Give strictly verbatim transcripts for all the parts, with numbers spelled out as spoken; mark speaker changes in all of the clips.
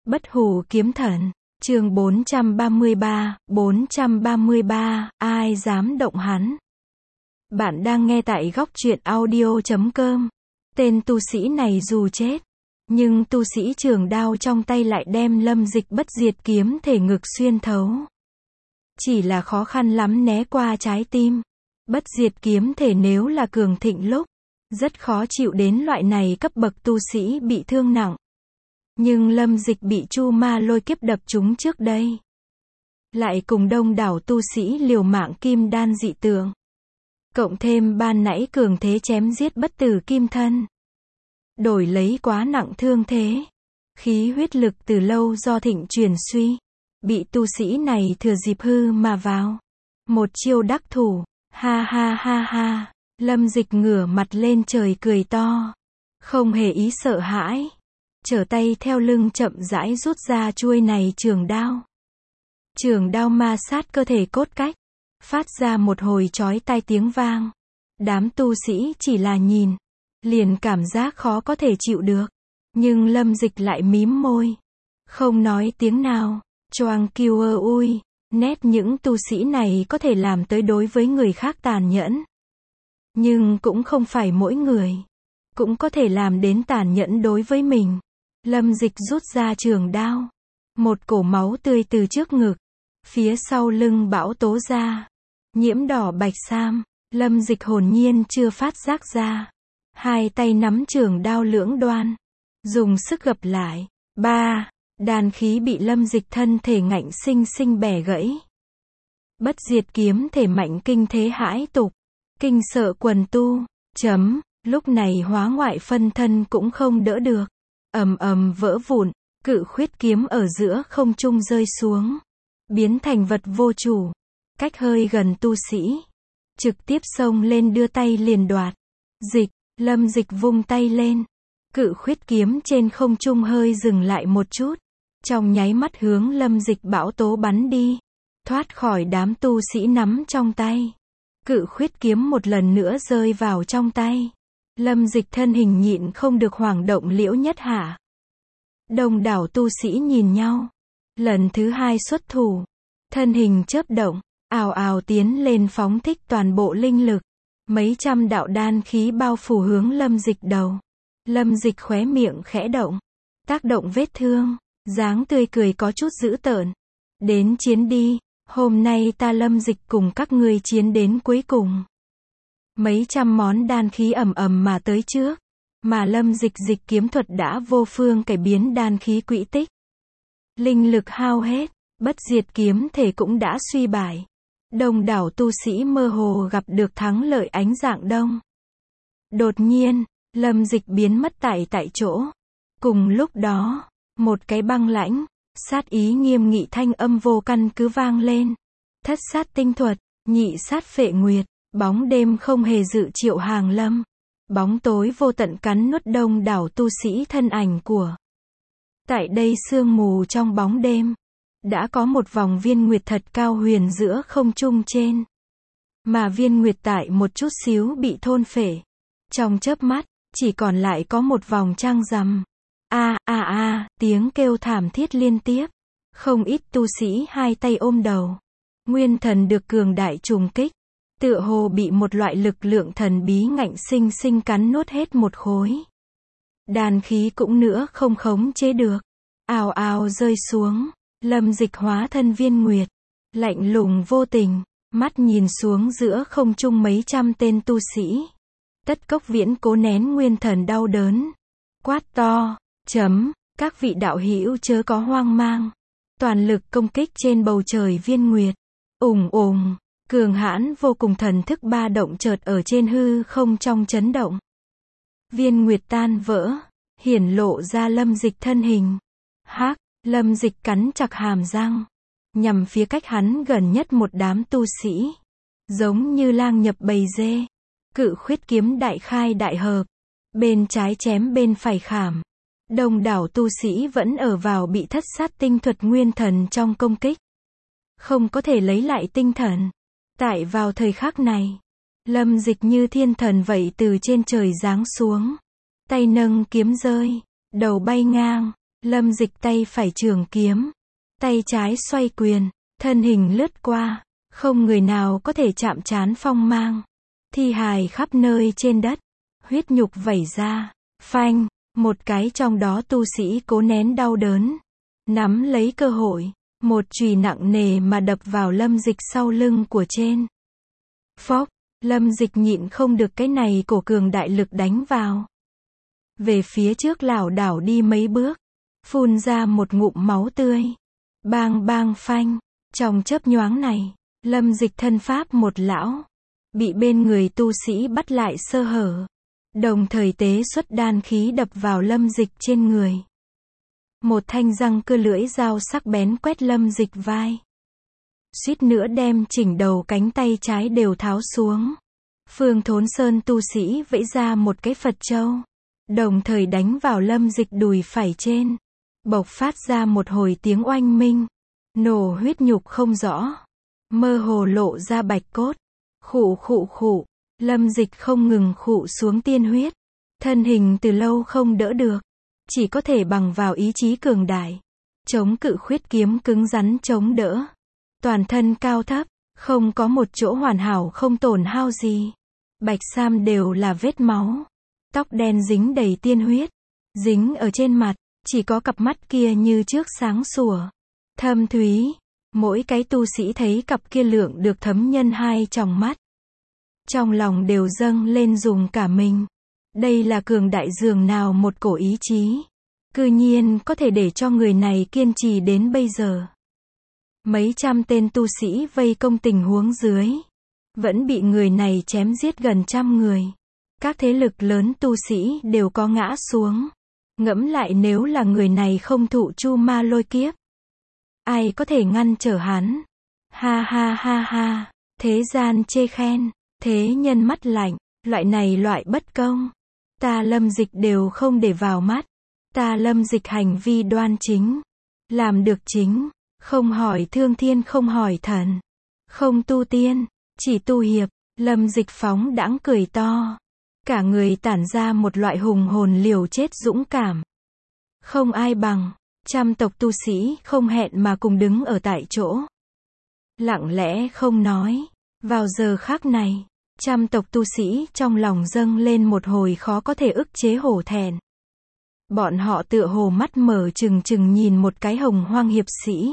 Speaker 1: Bất hủ kiếm thần, chương bốn trăm ba mươi ba, bốn trăm ba mươi ba, ai dám động hắn. Bạn đang nghe tại góc truyện audio chấm com. Tên tu sĩ này dù chết, nhưng tu sĩ trường đao trong tay lại đem Lâm Dịch bất diệt kiếm thể ngực xuyên thấu. Chỉ là khó khăn lắm né qua trái tim. Bất diệt kiếm thể nếu là cường thịnh lúc, rất khó chịu đến loại này cấp bậc tu sĩ bị thương nặng. Nhưng Lâm Dịch bị Chu Ma lôi kiếp đập trúng trước đây, lại cùng đông đảo tu sĩ liều mạng kim đan dị tượng, cộng thêm ban nãy cường thế chém giết bất tử kim thân, đổi lấy quá nặng thương thế, khí huyết lực từ lâu do thịnh chuyển suy, bị tu sĩ này thừa dịp hư mà vào, một chiêu đắc thủ. Ha ha ha ha, Lâm Dịch ngửa mặt lên trời cười to, không hề ý sợ hãi, trở tay theo lưng chậm rãi rút ra chuôi này trường đao. Trường đao ma sát cơ thể cốt cách, phát ra một hồi chói tai tiếng vang. Đám tu sĩ chỉ là nhìn, liền cảm giác khó có thể chịu được. Nhưng Lâm Dịch lại mím môi, không nói tiếng nào. Choang kiêu ơ ui, nét những tu sĩ này có thể làm tới đối với người khác tàn nhẫn. Nhưng cũng không phải mỗi người cũng có thể làm đến tàn nhẫn đối với mình. Lâm Dịch rút ra trường đao, một cổ máu tươi từ trước ngực, phía sau lưng bão tố ra, nhiễm đỏ bạch sam. Lâm Dịch hồn nhiên chưa phát giác ra, hai tay nắm trường đao lưỡng đoan, dùng sức gập lại. Ba, đan khí bị Lâm Dịch thân thể ngạnh sinh sinh bẻ gãy. Bất diệt kiếm thể mạnh kinh thế hãi tục, kinh sợ quần tu. Chấm, lúc này hóa ngoại phân thân cũng không đỡ được, ầm ầm vỡ vụn, cự khuyết kiếm ở giữa không trung rơi xuống, biến thành vật vô chủ, cách hơi gần tu sĩ, trực tiếp xông lên đưa tay liền đoạt. Dịch, Lâm Dịch vung tay lên, cự khuyết kiếm trên không trung hơi dừng lại một chút, trong nháy mắt hướng Lâm Dịch bão tố bắn đi, thoát khỏi đám tu sĩ nắm trong tay. Cự khuyết kiếm một lần nữa rơi vào trong tay. Lâm Dịch thân hình nhịn không được hoảng động liễu nhất hạ. Đông đảo tu sĩ nhìn nhau, lần thứ hai xuất thủ, thân hình chớp động, ào ào tiến lên phóng thích toàn bộ linh lực, mấy trăm đạo đan khí bao phủ hướng Lâm Dịch đầu. Lâm Dịch khóe miệng khẽ động, tác động vết thương, dáng tươi cười có chút dữ tợn. Đến chiến đi, hôm nay ta Lâm Dịch cùng các ngươi chiến đến cuối cùng. Mấy trăm món đan khí ầm ầm mà tới trước, mà Lâm Dịch dịch kiếm thuật đã vô phương cải biến đan khí quỹ tích. Linh lực hao hết, bất diệt kiếm thể cũng đã suy bại. Đông đảo tu sĩ mơ hồ gặp được thắng lợi ánh dạng đông. Đột nhiên, Lâm Dịch biến mất tại tại chỗ. Cùng lúc đó, một cái băng lãnh, sát ý nghiêm nghị thanh âm vô căn cứ vang lên. Thất sát tinh thuật, nhị sát phệ nguyệt, bóng đêm không hề dự triệu hàng lâm. Bóng tối vô tận cắn nuốt đông đảo tu sĩ thân ảnh của. Tại đây sương mù trong bóng đêm, đã có một vòng viên nguyệt thật cao huyền giữa không trung trên. Mà viên nguyệt tại một chút xíu bị thôn phệ. Trong chớp mắt, chỉ còn lại có một vòng trăng rằm. A a a, tiếng kêu thảm thiết liên tiếp. Không ít tu sĩ hai tay ôm đầu. Nguyên thần được cường đại trùng kích, tựa hồ bị một loại lực lượng thần bí ngạnh sinh sinh cắn nuốt hết một khối. Đan khí cũng nữa không khống chế được, ào ào rơi xuống. Lâm Dịch hóa thân viên nguyệt, lạnh lùng vô tình, mắt nhìn xuống giữa không trung mấy trăm tên tu sĩ. Tất Cốc Viễn cố nén nguyên thần đau đớn, quát to, chấm, các vị đạo hữu chớ có hoang mang, toàn lực công kích trên bầu trời viên nguyệt. Ùng ùng, cường hãn vô cùng thần thức ba động chợt ở trên hư không trong chấn động. Viên nguyệt tan vỡ, hiển lộ ra Lâm Dịch thân hình. Hắc, Lâm Dịch cắn chặt hàm răng, nhằm phía cách hắn gần nhất một đám tu sĩ, giống như lang nhập bầy dê. Cự khuyết kiếm đại khai đại hợp, bên trái chém bên phải khảm. Đông đảo tu sĩ vẫn ở vào bị thất sát tinh thuật nguyên thần trong công kích, không có thể lấy lại tinh thần. Tại vào thời khắc này, Lâm Dịch như thiên thần vậy từ trên trời giáng xuống, tay nâng kiếm rơi, đầu bay ngang, Lâm Dịch tay phải trường kiếm, tay trái xoay quyền, thân hình lướt qua, không người nào có thể chạm trán phong mang. Thi hài khắp nơi trên đất, huyết nhục vẩy ra, phanh, một cái trong đó tu sĩ cố nén đau đớn, nắm lấy cơ hội, một chùy nặng nề mà đập vào Lâm Dịch sau lưng của trên. Phốc, Lâm Dịch nhịn không được cái này cổ cường đại lực đánh vào. Về phía trước lảo đảo đi mấy bước, phun ra một ngụm máu tươi. Bang bang phanh, trong chớp nhoáng này, Lâm Dịch thân pháp một lão, bị bên người tu sĩ bắt lại sơ hở, đồng thời tế xuất đan khí đập vào Lâm Dịch trên người. Một thanh răng cưa lưỡi dao sắc bén quét Lâm Dịch vai, suýt nữa đem chỉnh đầu cánh tay trái đều tháo xuống. Phương Thốn Sơn tu sĩ vẫy ra một cái Phật châu, đồng thời đánh vào Lâm Dịch đùi phải trên, bộc phát ra một hồi tiếng oanh minh, nổ huyết nhục không rõ, mơ hồ lộ ra bạch cốt. Khụ khụ khụ, Lâm Dịch không ngừng khụ xuống tiên huyết, thân hình từ lâu không đỡ được, chỉ có thể bằng vào ý chí cường đại, chống cự khuyết kiếm cứng rắn chống đỡ. Toàn thân cao thấp, không có một chỗ hoàn hảo không tổn hao gì. Bạch sam đều là vết máu, tóc đen dính đầy tiên huyết, dính ở trên mặt, chỉ có cặp mắt kia như trước sáng sủa, thâm thúy. Mỗi cái tu sĩ thấy cặp kia lượng được thấm nhân hai tròng mắt, trong lòng đều dâng lên dùng cả mình. Đây là cường đại dường nào một cổ ý chí, cư nhiên có thể để cho người này kiên trì đến bây giờ. Mấy trăm tên tu sĩ vây công tình huống dưới, vẫn bị người này chém giết gần trăm người. Các thế lực lớn tu sĩ đều có ngã xuống. Ngẫm lại nếu là người này không thụ chu ma lôi kiếp, ai có thể ngăn trở hắn? Ha ha ha ha, thế gian chê khen, thế nhân mắt lạnh, loại này loại bất công, ta Lâm Dịch đều không để vào mắt. Ta Lâm Dịch hành vi đoan chính, làm được chính, không hỏi thương thiên không hỏi thần, không tu tiên, chỉ tu hiệp. Lâm Dịch phóng đãng cười to, cả người tản ra một loại hùng hồn liều chết dũng cảm. Không ai bằng. Trăm tộc tu sĩ không hẹn mà cùng đứng ở tại chỗ, lặng lẽ không nói. Vào giờ khắc này, trăm tộc tu sĩ trong lòng dâng lên một hồi khó có thể ức chế hổ thẹn. Bọn họ tựa hồ mắt mở trừng trừng nhìn một cái hồng hoang hiệp sĩ,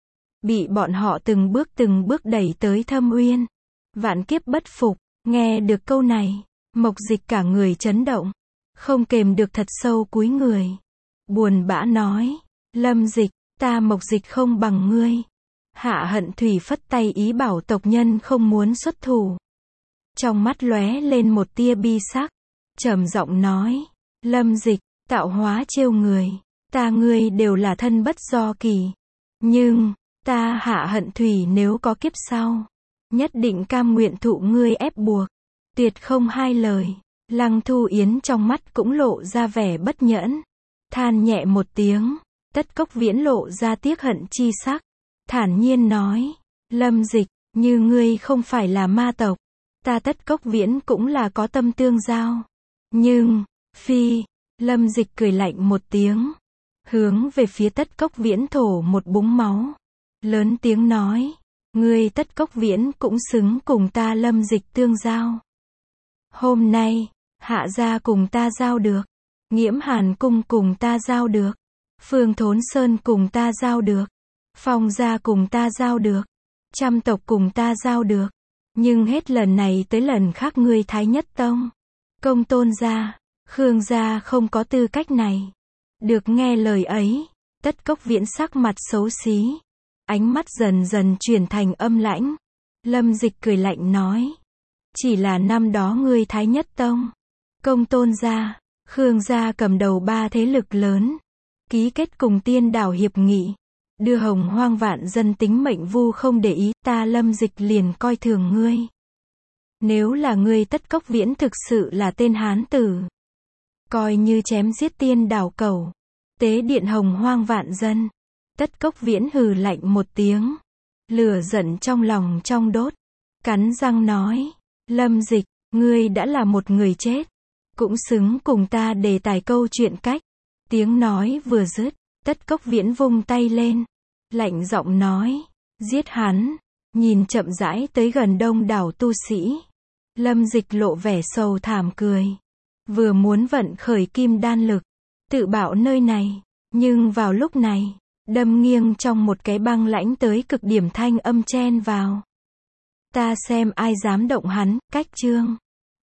Speaker 1: bị bọn họ từng bước từng bước đẩy tới thâm uyên, vạn kiếp bất phục. Nghe được câu này, Mộc Dịch cả người chấn động, không kềm được thật sâu cúi người, buồn bã nói: Lâm Dịch, ta Mộc Dịch không bằng ngươi. Hạ Hận Thủy phất tay ý bảo tộc nhân không muốn xuất thủ. Trong mắt lóe lên một tia bi sắc, trầm giọng nói: Lâm Dịch, tạo hóa trêu người, ta ngươi đều là thân bất do kỳ. Nhưng, ta Hạ Hận Thủy nếu có kiếp sau, nhất định cam nguyện thụ ngươi ép buộc, tuyệt không hai lời. Lăng Thu Yến trong mắt cũng lộ ra vẻ bất nhẫn, than nhẹ một tiếng. Tất Cốc Viễn lộ ra tiếc hận chi sắc, thản nhiên nói: Lâm Dịch, như ngươi không phải là ma tộc, ta Tất Cốc Viễn cũng là có tâm tương giao. Nhưng, phi, Lâm Dịch cười lạnh một tiếng, hướng về phía Tất Cốc Viễn thổ một búng máu, lớn tiếng nói: ngươi Tất Cốc Viễn cũng xứng cùng ta Lâm Dịch tương giao. Hôm nay, Hạ gia cùng ta giao được, Nghiễm Hàn cung cùng ta giao được, Phương Thốn Sơn cùng ta giao được, Phong gia cùng ta giao được, trăm tộc cùng ta giao được. Nhưng hết lần này tới lần khác ngươi Thái Nhất Tông, Công Tôn gia, Khương gia không có tư cách này. Được nghe lời ấy, Tất Cốc Viễn sắc mặt xấu xí, ánh mắt dần dần chuyển thành âm lãnh. Lâm Dịch cười lạnh nói: chỉ là năm đó ngươi Thái Nhất Tông, Công Tôn gia, Khương gia cầm đầu ba thế lực lớn, ký kết cùng Tiên Đảo hiệp nghị, đưa hồng hoang vạn dân tính mệnh vu không để ý, ta Lâm Dịch liền coi thường ngươi. Nếu là ngươi Tất Cốc Viễn thực sự là tên hán tử, coi như chém giết Tiên Đảo cẩu, tế điện hồng hoang vạn dân. Tất Cốc Viễn hừ lạnh một tiếng, lửa giận trong lòng trong đốt, cắn răng nói: Lâm Dịch, ngươi đã là một người chết, cũng xứng cùng ta đề tài câu chuyện cách. Tiếng nói vừa dứt, Tất Cốc Viễn vung tay lên, lạnh giọng nói, giết hắn. Nhìn chậm rãi tới gần đông đảo tu sĩ, Lâm Dịch lộ vẻ sầu thảm cười. Vừa muốn vận khởi kim đan lực, tự bảo nơi này, nhưng vào lúc này, đâm nghiêng trong một cái băng lãnh tới cực điểm thanh âm chen vào. Ta xem ai dám động hắn, cách chương.